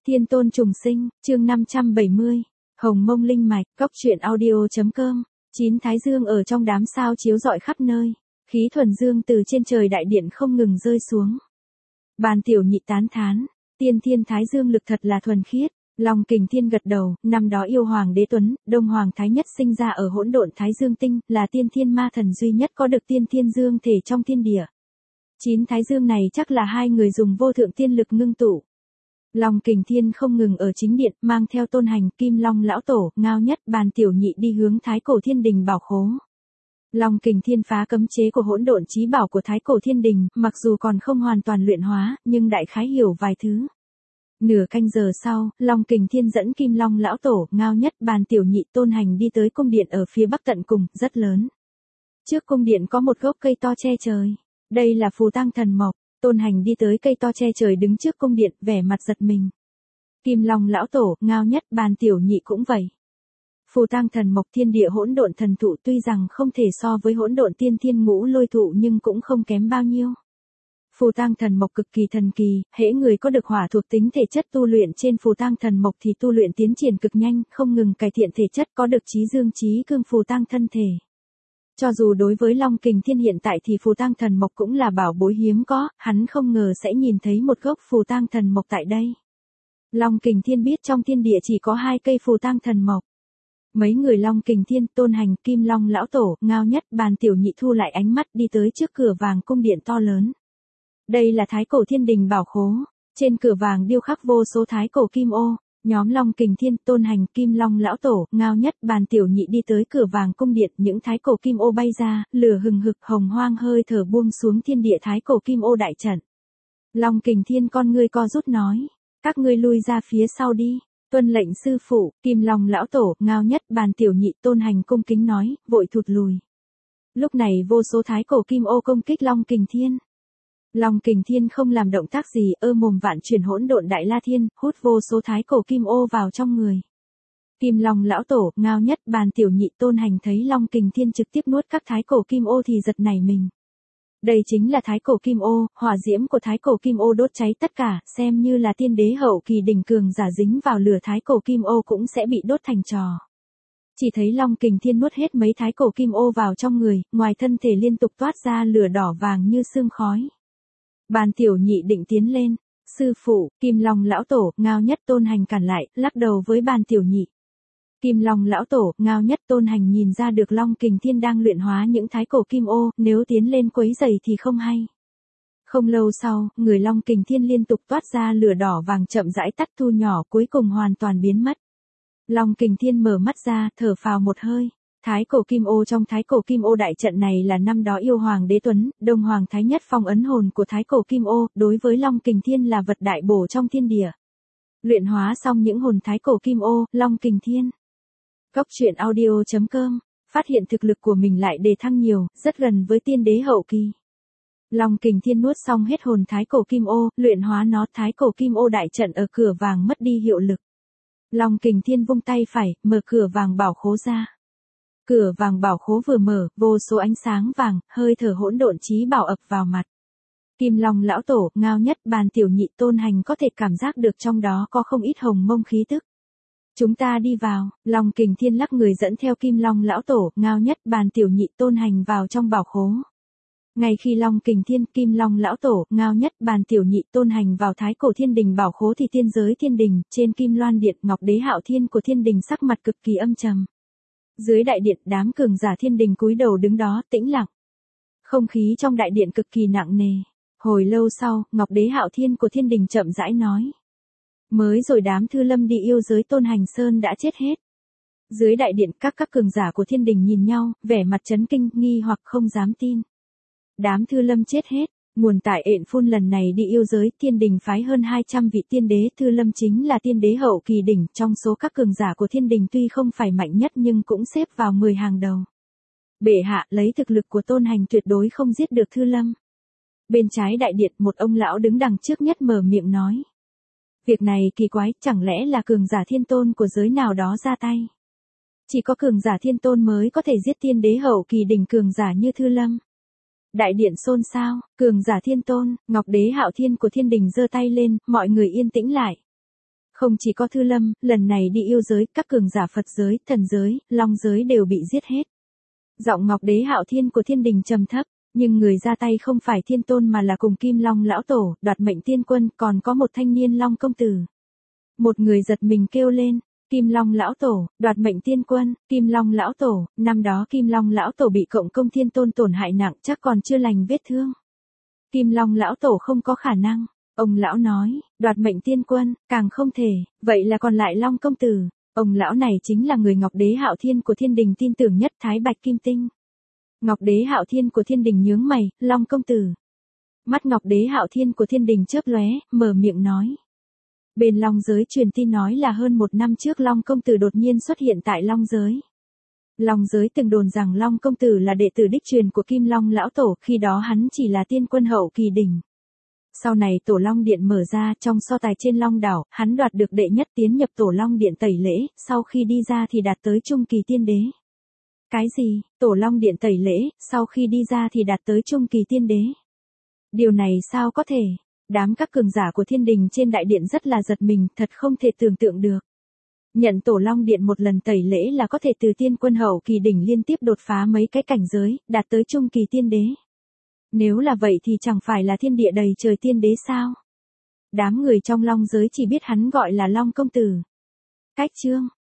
Thiên tôn trùng sinh, chương 570, Hồng Mông Linh Mạch, Cốc truyện audio.com, 9 Thái Dương ở trong đám sao chiếu rọi khắp nơi, khí thuần dương từ trên trời đại điện không ngừng rơi xuống. Bàn Tiểu Nhị tán thán, tiên thiên Thái Dương lực thật là thuần khiết. Long Kình Thiên gật đầu, năm đó yêu hoàng đế tuấn, Đông Hoàng Thái Nhất sinh ra ở hỗn độn Thái Dương tinh, là tiên thiên ma thần duy nhất có được tiên thiên dương thể trong thiên địa. 9 Thái Dương này chắc là hai người dùng vô thượng tiên lực ngưng tụ. Long Kình Thiên không ngừng ở chính điện, mang theo Tôn Hành, Kim Long lão tổ, Ngao Nhất, Bàn Tiểu Nhị đi hướng Thái Cổ Thiên Đình bảo khố. Long Kình Thiên phá cấm chế của hỗn độn chí bảo của Thái Cổ Thiên Đình, mặc dù còn không hoàn toàn luyện hóa, nhưng đại khái hiểu vài thứ. Nửa canh giờ sau, Long Kình Thiên dẫn Kim Long lão tổ, Ngao Nhất, Bàn Tiểu Nhị, Tôn Hành đi tới cung điện ở phía bắc tận cùng, rất lớn. Trước cung điện có một gốc cây to che trời. Đây là Phù Tang Thần Mộc. Tôn Hành đi tới cây to che trời đứng trước cung điện, vẻ mặt giật mình. Kim Long lão tổ, Ngao Nhất, Bàn Tiểu Nhị cũng vậy. Phù Tang Thần Mộc thiên địa hỗn độn thần thụ tuy rằng không thể so với hỗn độn tiên thiên ngũ lôi thụ nhưng cũng không kém bao nhiêu. Phù Tang Thần Mộc cực kỳ thần kỳ, hễ người có được hỏa thuộc tính thể chất tu luyện trên Phù Tang Thần Mộc thì tu luyện tiến triển cực nhanh, không ngừng cải thiện thể chất, có được trí dương trí cương Phù Tang thân thể. Cho dù đối với Long Kình Thiên hiện tại thì Phù Tang Thần Mộc cũng là bảo bối hiếm có, hắn không ngờ sẽ nhìn thấy một gốc Phù Tang Thần Mộc tại đây. Long Kình Thiên biết trong thiên địa chỉ có 2 cây Phù Tang Thần Mộc. Mấy người Long Kình Thiên, Tôn Hành, Kim Long lão tổ, Ngao Nhất, Bàn Tiểu Nhị thu lại ánh mắt đi tới trước cửa vàng cung điện to lớn. Đây là Thái Cổ Thiên Đình bảo khố, trên cửa vàng điêu khắc vô số thái cổ kim ô. Nhóm Long Kình Thiên, Tôn Hành, Kim Long lão tổ, Ngao Nhất, Bàn Tiểu Nhị đi tới cửa vàng cung điện, những thái cổ kim ô bay ra, lửa hừng hực hồng hoang hơi thở buông xuống thiên địa thái cổ kim ô đại trận. Long Kình Thiên con ngươi co rút nói, các ngươi lui ra phía sau đi, tuân lệnh sư phụ. Kim Long lão tổ, Ngao Nhất, Bàn Tiểu Nhị, Tôn Hành cung kính nói, vội thụt lùi. Lúc này vô số thái cổ kim ô công kích Long Kình Thiên. Long Kình Thiên không làm động tác gì, mồm vạn chuyển hỗn độn đại la thiên, hút vô số thái cổ kim ô vào trong người. Kim Long lão tổ, Ngao Nhất, Bàn Tiểu Nhị, Tôn Hành thấy Long Kình Thiên trực tiếp nuốt các thái cổ kim ô thì giật nảy mình. Đây chính là thái cổ kim ô, hỏa diễm của thái cổ kim ô đốt cháy tất cả, xem như là tiên đế hậu kỳ đỉnh cường giả dính vào lửa thái cổ kim ô cũng sẽ bị đốt thành trò. Chỉ thấy Long Kình Thiên nuốt hết mấy thái cổ kim ô vào trong người, ngoài thân thể liên tục toát ra lửa đỏ vàng như sương khói. Bàn Tiểu Nhị định tiến lên, sư phụ. Kim Long lão tổ, Ngao Nhất, Tôn Hành cản lại, lắc đầu với Bàn Tiểu Nhị. Kim Long lão tổ, Ngao Nhất, Tôn Hành nhìn ra được Long Kình Thiên đang luyện hóa những thái cổ kim ô, nếu tiến lên quấy rầy thì không hay. Không lâu sau, người Long Kình Thiên liên tục toát ra lửa đỏ vàng chậm rãi tắt thu nhỏ, cuối cùng hoàn toàn biến mất. Long Kình Thiên mở mắt ra, thở phào một hơi. Thái cổ kim ô trong thái cổ kim ô đại trận này là năm đó yêu hoàng đế tuấn, Đông Hoàng Thái Nhất phong ấn hồn của thái cổ kim ô, đối với Long Kình Thiên là vật đại bổ trong thiên địa. Luyện hóa xong những hồn thái cổ kim ô, Long Kình Thiên. Cốc truyện audio.com, phát hiện thực lực của mình lại đề thăng nhiều, rất gần với tiên đế hậu kỳ. Long Kình Thiên nuốt xong hết hồn thái cổ kim ô, luyện hóa nó, thái cổ kim ô đại trận ở cửa vàng mất đi hiệu lực. Long Kình Thiên vung tay phải, mở cửa vàng bảo khố ra. Cửa vàng bảo khố vừa mở, vô số ánh sáng vàng, hơi thở hỗn độn chí bảo ập vào mặt. Kim Long lão tổ, Ngao Nhất, Bàn Tiểu Nhị, Tôn Hành có thể cảm giác được trong đó có không ít hồng mông khí tức. Chúng ta đi vào. Long Kình Thiên lắc người dẫn theo Kim Long lão tổ, Ngao Nhất, Bàn Tiểu Nhị, Tôn Hành vào trong bảo khố. Ngay khi Long Kình Thiên, Kim Long lão tổ, Ngao Nhất, Bàn Tiểu Nhị, Tôn Hành vào Thái Cổ Thiên Đình bảo khố thì tiên giới thiên đình, trên Kim Loan điện, Ngọc Đế Hạo Thiên của thiên đình sắc mặt cực kỳ âm trầm. Dưới đại điện, đám cường giả thiên đình cúi đầu đứng đó, tĩnh lặng. Không khí trong đại điện cực kỳ nặng nề. Hồi lâu sau, Ngọc Đế Hạo Thiên của thiên đình chậm rãi nói. Mới rồi đám Thư Lâm đi yêu giới Tôn Hành Sơn đã chết hết. Dưới đại điện, các cường giả của thiên đình nhìn nhau, vẻ mặt chấn kinh, nghi hoặc không dám tin. Đám Thư Lâm chết hết. Nguồn tại Ện Phun lần này đi yêu giới, thiên đình phái hơn 200 vị tiên đế, Thư Lâm chính là tiên đế hậu kỳ đỉnh, trong số các cường giả của thiên đình tuy không phải mạnh nhất nhưng cũng xếp vào 10 hàng đầu. Bệ hạ, lấy thực lực của Tôn Hành tuyệt đối không giết được Thư Lâm. Bên trái đại điện, một ông lão đứng đằng trước nhất mở miệng nói. Việc này kỳ quái, chẳng lẽ là cường giả thiên tôn của giới nào đó ra tay? Chỉ có cường giả thiên tôn mới có thể giết tiên đế hậu kỳ đỉnh cường giả như Thư Lâm. Đại điện xôn xao, cường giả thiên tôn, Ngọc Đế Hạo Thiên của thiên đình giơ tay lên, mọi người yên tĩnh lại. Không chỉ có Thư Lâm, lần này đi yêu giới, các cường giả Phật giới, thần giới, Long giới đều bị giết hết. Giọng Ngọc Đế Hạo Thiên của Thiên Đình trầm thấp, nhưng người ra tay không phải Thiên Tôn mà là cùng Kim Long lão tổ, Đoạt Mệnh Tiên Quân, còn có một thanh niên Long công tử. Một người giật mình kêu lên, Kim Long lão tổ, Đoạt Mệnh Tiên Quân, Kim Long lão tổ, năm đó Kim Long lão tổ bị Cộng Công Thiên Tôn tổn hại nặng, chắc còn chưa lành vết thương. Kim Long lão tổ không có khả năng. Ông lão nói, Đoạt Mệnh Tiên Quân, càng không thể, vậy là còn lại Long công tử. Ông lão này chính là người Ngọc Đế Hạo Thiên của Thiên Đình tin tưởng nhất, Thái Bạch Kim Tinh. Ngọc Đế Hạo Thiên của Thiên Đình nhướng mày, Long công tử. Mắt Ngọc Đế Hạo Thiên của Thiên Đình chớp lóe, mở miệng nói. Bên Long giới truyền tin nói là hơn 1 năm trước Long công tử đột nhiên xuất hiện tại Long giới. Long giới từng đồn rằng Long công tử là đệ tử đích truyền của Kim Long lão tổ, khi đó hắn chỉ là tiên quân hậu kỳ đỉnh. Sau này Tổ Long Điện mở ra, trong so tài trên Long đảo, hắn đoạt được đệ nhất, tiến nhập Tổ Long Điện tẩy lễ, sau khi đi ra thì đạt tới trung kỳ tiên đế. Cái gì? Tổ Long Điện tẩy lễ, sau khi đi ra thì đạt tới trung kỳ tiên đế. Điều này sao có thể? Đám các cường giả của Thiên Đình trên đại điện rất là giật mình, thật không thể tưởng tượng được. Nhận Tổ Long Điện một lần tẩy lễ là có thể từ tiên quân hậu kỳ đỉnh liên tiếp đột phá mấy cái cảnh giới, đạt tới trung kỳ tiên đế. Nếu là vậy thì chẳng phải là thiên địa đầy trời tiên đế sao? Đám người trong Long giới chỉ biết hắn gọi là Long công tử. Cách chương